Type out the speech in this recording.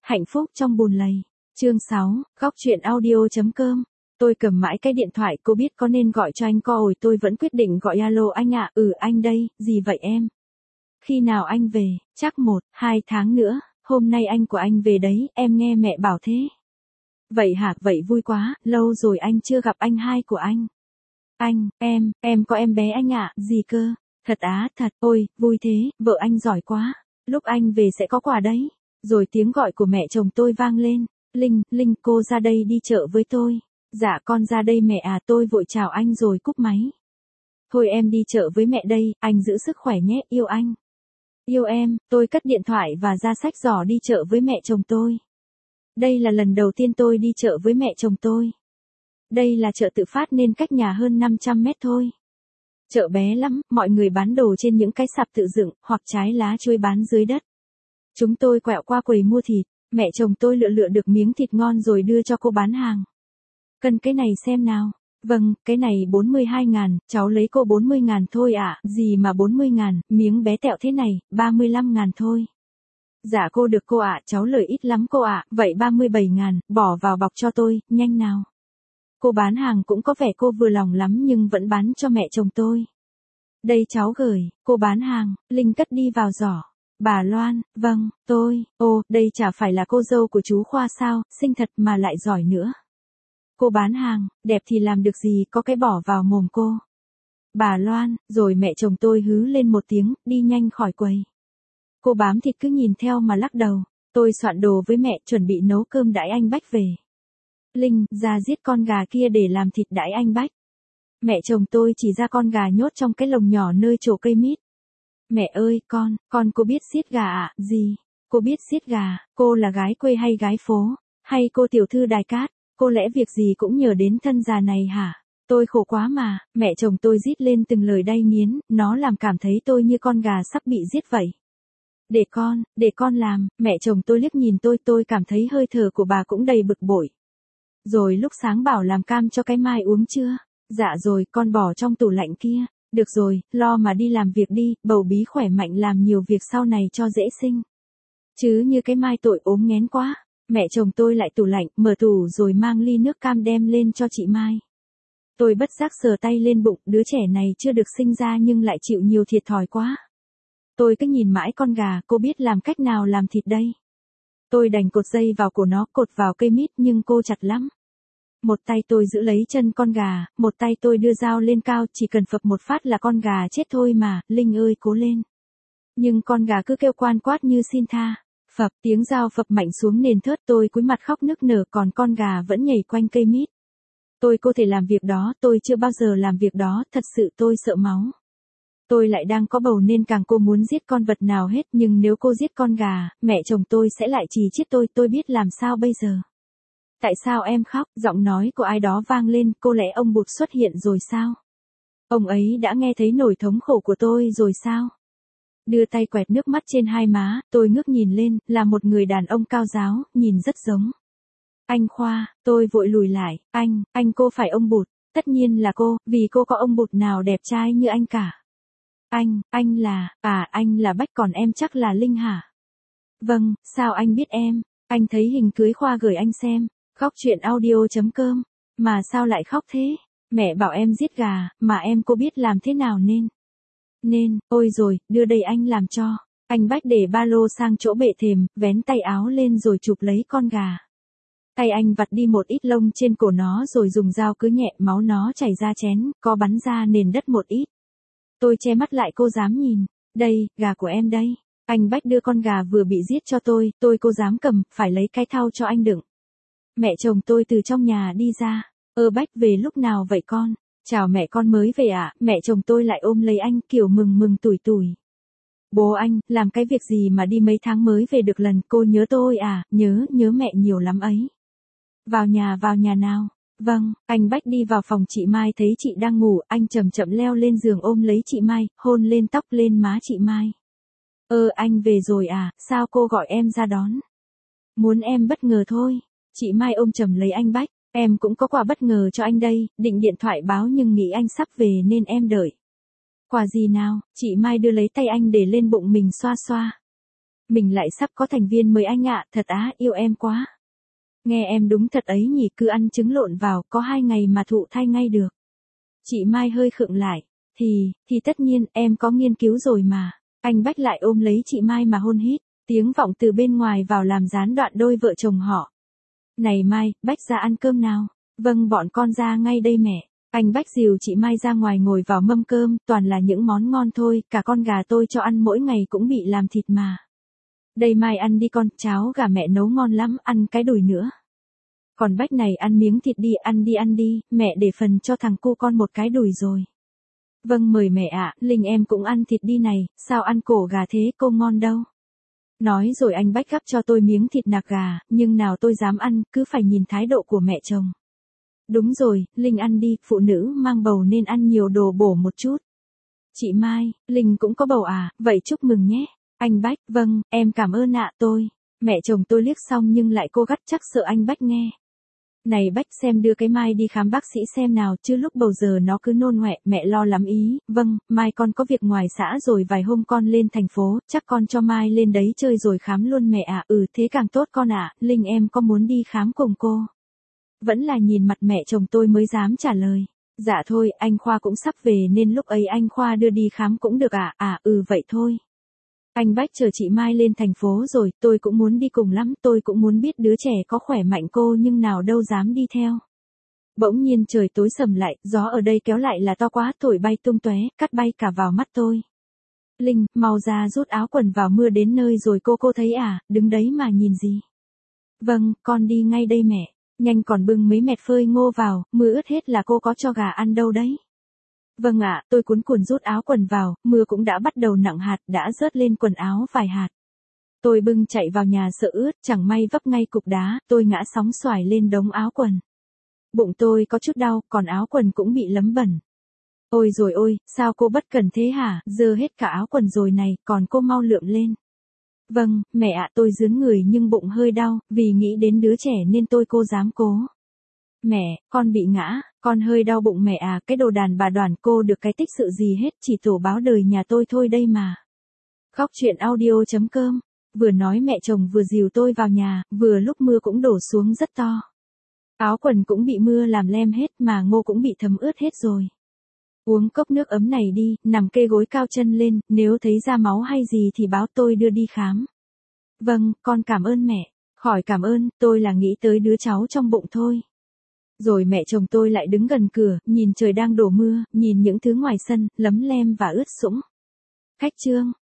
Hạnh phúc trong bùn lầy. Chương 6, góc chuyện audio.com. Tôi cầm mãi cái điện thoại, cô biết có nên gọi cho anh coi, tôi vẫn quyết định gọi. Alo anh ạ. Anh đây, gì vậy em? Khi nào anh về? Chắc 1-2 tháng nữa, hôm nay anh của anh về đấy, em nghe mẹ bảo thế. Vậy hả, vậy vui quá, lâu rồi anh chưa gặp anh hai của anh. Anh, em có em bé anh ạ. Gì cơ? Thật á? Thật, ôi, vui thế, vợ anh giỏi quá. Lúc anh về sẽ có quà đấy. Rồi tiếng gọi của mẹ chồng tôi vang lên. Linh, cô ra đây đi chợ với tôi. Dạ con ra đây mẹ à. Tôi vội chào anh rồi cúp máy. Thôi em đi chợ với mẹ đây, anh giữ sức khỏe nhé, yêu anh. Yêu em. Tôi cất điện thoại và ra xách giỏ đi chợ với mẹ chồng tôi. Đây là lần đầu tiên tôi đi chợ với mẹ chồng tôi. Đây là chợ tự phát nên cách nhà hơn 500 mét thôi. Chợ bé lắm, mọi người bán đồ trên những cái sạp tự dựng, hoặc trái lá chuối bán dưới đất. Chúng tôi quẹo qua quầy mua thịt, mẹ chồng tôi lựa được miếng thịt ngon rồi đưa cho cô bán hàng. Cân cái này xem nào. Vâng, cái này 42.000, cháu lấy cô 40.000 thôi ạ. Gì mà 40.000, miếng bé tẹo thế này, 35.000 thôi. Dạ cô được cô ạ, cháu lời ít lắm cô ạ. Vậy 37.000, bỏ vào bọc cho tôi, nhanh nào. Cô bán hàng cũng có vẻ cô vừa lòng lắm nhưng vẫn bán cho mẹ chồng tôi. Đây cháu gửi, cô bán hàng. Linh cất đi vào giỏ. Bà Loan, vâng, tôi, đây chả phải là cô dâu của chú Khoa sao, xinh thật mà lại giỏi nữa. Cô bán hàng, đẹp thì làm được gì, có cái bỏ vào mồm cô. Bà Loan, rồi mẹ chồng tôi hứ lên một tiếng, đi nhanh khỏi quầy. Cô bám thịt cứ nhìn theo mà lắc đầu. Tôi soạn đồ với mẹ, chuẩn bị nấu cơm đãi anh Bách về. Linh, ra giết con gà kia để làm thịt đãi anh Bách. Mẹ chồng tôi chỉ ra con gà nhốt trong cái lồng nhỏ nơi chổ cây mít. Mẹ ơi, con cô biết giết gà ạ? Gì? Cô biết giết gà? Cô là gái quê hay gái phố? Hay cô tiểu thư Đài Cát? Cô lẽ việc gì cũng nhờ đến thân già này hả? Tôi khổ quá mà. Mẹ chồng tôi rít lên từng lời đay nghiến, nó làm cảm thấy tôi như con gà sắp bị giết vậy. Để con làm. Mẹ chồng tôi liếc nhìn tôi cảm thấy hơi thở của bà cũng đầy bực bội. Rồi lúc sáng bảo làm cam cho cái Mai uống chưa? Dạ rồi, con bỏ trong tủ lạnh kia. Được rồi, lo mà đi làm việc đi, bầu bí khỏe mạnh làm nhiều việc sau này cho dễ sinh. Chứ như cái Mai tội ốm nghén quá. Mẹ chồng tôi lại tủ lạnh, mở tủ rồi mang ly nước cam đem lên cho chị Mai. Tôi bất giác sờ tay lên bụng, đứa trẻ này chưa được sinh ra nhưng lại chịu nhiều thiệt thòi quá. Tôi cứ nhìn mãi con gà, cô biết làm cách nào làm thịt đây. Tôi đành cột dây vào cổ nó, cột vào cây mít nhưng cô chặt lắm. Một tay tôi giữ lấy chân con gà, một tay tôi đưa dao lên cao, chỉ cần phập một phát là con gà chết thôi mà. Linh ơi cố lên. Nhưng con gà cứ kêu quan quát như xin tha. Phập, tiếng dao phập mạnh xuống nền thớt, tôi cúi mặt khóc nức nở, còn con gà vẫn nhảy quanh cây mít. Tôi có thể làm việc đó, tôi chưa bao giờ làm việc đó, thật sự tôi sợ máu. Tôi lại đang có bầu nên càng cô muốn giết con vật nào hết, nhưng nếu cô giết con gà, mẹ chồng tôi sẽ lại chì chiết tôi biết làm sao bây giờ. Tại sao em khóc? Giọng nói của ai đó vang lên, cô lẽ ông Bụt xuất hiện rồi sao? Ông ấy đã nghe thấy nỗi thống khổ của tôi rồi sao? Đưa tay quẹt nước mắt trên hai má, tôi ngước nhìn lên, là một người đàn ông cao ráo, nhìn rất giống. Anh Khoa, tôi vội lùi lại, anh cô phải ông Bụt, tất nhiên là cô, vì cô có ông Bụt nào đẹp trai như anh cả. Anh là Bách, còn em chắc là Linh hả? Vâng, sao anh biết em? Anh thấy hình cưới Khoa gửi anh xem. Góc chuyện audio.com. Mà sao lại khóc thế? Mẹ bảo em giết gà, mà em cô biết làm thế nào nên, ôi rồi, đưa đây anh làm cho. Anh Bách để ba lô sang chỗ bệ thềm, vén tay áo lên rồi chụp lấy con gà. Tay anh vặt đi một ít lông trên cổ nó rồi dùng dao cứ nhẹ, máu nó chảy ra chén, có bắn ra nền đất một ít. Tôi che mắt lại, cô dám nhìn. Đây, gà của em đây. Anh Bách đưa con gà vừa bị giết cho tôi cô dám cầm, phải lấy cái thau cho anh đựng. Mẹ chồng tôi từ trong nhà đi ra. Bách về lúc nào vậy con? Chào mẹ, con mới về ạ. Mẹ chồng tôi lại ôm lấy anh kiểu mừng tủi tủi. Bố anh, làm cái việc gì mà đi mấy tháng mới về được lần, cô nhớ tôi à? Nhớ mẹ nhiều lắm ấy. Vào nhà nào. Vâng, anh Bách đi vào phòng chị Mai thấy chị đang ngủ, anh chậm chậm leo lên giường ôm lấy chị Mai, hôn lên tóc lên má chị Mai. Anh về rồi à, sao cô gọi em ra đón? Muốn em bất ngờ thôi. Chị Mai ôm chầm lấy anh Bách, em cũng có quà bất ngờ cho anh đây, định điện thoại báo nhưng nghĩ anh sắp về nên em đợi. Quà gì nào? Chị Mai đưa lấy tay anh để lên bụng mình xoa xoa. Mình lại sắp có thành viên mới anh ạ, thật á, yêu em quá. Nghe em đúng thật ấy nhỉ, cứ ăn trứng lộn vào, có 2 ngày mà thụ thai ngay được. Chị Mai hơi khựng lại. Thì tất nhiên, em có nghiên cứu rồi mà. Anh Bách lại ôm lấy chị Mai mà hôn hít. Tiếng vọng từ bên ngoài vào làm gián đoạn đôi vợ chồng họ. Này Mai, Bách ra ăn cơm nào. Vâng, bọn con ra ngay đây mẹ. Anh Bách dìu chị Mai ra ngoài ngồi vào mâm cơm, toàn là những món ngon thôi, cả con gà tôi cho ăn mỗi ngày cũng bị làm thịt mà. Đây Mai ăn đi con, cháo gà mẹ nấu ngon lắm, ăn cái đùi nữa. Còn Bách này ăn miếng thịt đi, ăn đi, mẹ để phần cho thằng cu con một cái đùi rồi. Vâng mời mẹ ạ, Linh em cũng ăn thịt đi này, sao ăn cổ gà thế cô ngon đâu. Nói rồi anh Bách gắp cho tôi miếng thịt nạc gà, nhưng nào tôi dám ăn, cứ phải nhìn thái độ của mẹ chồng. Đúng rồi, Linh ăn đi, phụ nữ mang bầu nên ăn nhiều đồ bổ một chút. Chị Mai, Linh cũng có bầu à, vậy chúc mừng nhé. Anh Bách, vâng, em cảm ơn ạ tôi. Mẹ chồng tôi liếc xong nhưng lại cô gắt chắc sợ anh Bách nghe. Này Bách xem đưa cái Mai đi khám bác sĩ xem nào chứ lúc bầu giờ nó cứ nôn ngoẹ, mẹ lo lắm ý. Vâng, Mai con có việc ngoài xã rồi vài hôm con lên thành phố, chắc con cho Mai lên đấy chơi rồi khám luôn mẹ ạ. Thế càng tốt con ạ, Linh em có muốn đi khám cùng cô? Vẫn là nhìn mặt mẹ chồng tôi mới dám trả lời. Dạ thôi, anh Khoa cũng sắp về nên lúc ấy anh Khoa đưa đi khám cũng được ạ. Vậy thôi. Anh Bách chờ chị Mai lên thành phố rồi, tôi cũng muốn đi cùng lắm, tôi cũng muốn biết đứa trẻ có khỏe mạnh cô nhưng nào đâu dám đi theo. Bỗng nhiên trời tối sầm lại, gió ở đây kéo lại là to quá, thổi bay tung tóe, cắt bay cả vào mắt tôi. Linh, mau ra rút áo quần vào mưa đến nơi rồi cô thấy à, đứng đấy mà nhìn gì. Vâng, con đi ngay đây mẹ, nhanh còn bưng mấy mẹt phơi ngô vào, mưa ướt hết là cô có cho gà ăn đâu đấy. Vâng ạ, tôi cuốn cuồng rút áo quần vào, mưa cũng đã bắt đầu nặng hạt, đã rớt lên quần áo vài hạt. Tôi bưng chạy vào nhà sợ ướt, chẳng may vấp ngay cục đá, tôi ngã sóng xoài lên đống áo quần. Bụng tôi có chút đau, còn áo quần cũng bị lấm bẩn. Ôi rồi ôi, sao cô bất cẩn thế hả, dơ hết cả áo quần rồi này, còn cô mau lượm lên. Vâng, mẹ ạ tôi rướn người nhưng bụng hơi đau, vì nghĩ đến đứa trẻ nên cô dám cố. Mẹ, con bị ngã, con hơi đau bụng mẹ à, cái đồ đàn bà đoản cô được cái tích sự gì hết, chỉ tổ báo đời nhà tôi thôi đây mà. Khóc chuyện audio.com, vừa nói mẹ chồng vừa dìu tôi vào nhà, vừa lúc mưa cũng đổ xuống rất to. Áo quần cũng bị mưa làm lem hết mà ngô cũng bị thấm ướt hết rồi. Uống cốc nước ấm này đi, nằm kê gối cao chân lên, nếu thấy ra máu hay gì thì báo tôi đưa đi khám. Vâng, con cảm ơn mẹ, khỏi cảm ơn, tôi là nghĩ tới đứa cháu trong bụng thôi. Rồi mẹ chồng tôi lại đứng gần cửa, nhìn trời đang đổ mưa, nhìn những thứ ngoài sân, lấm lem và ướt sũng. Khách trương.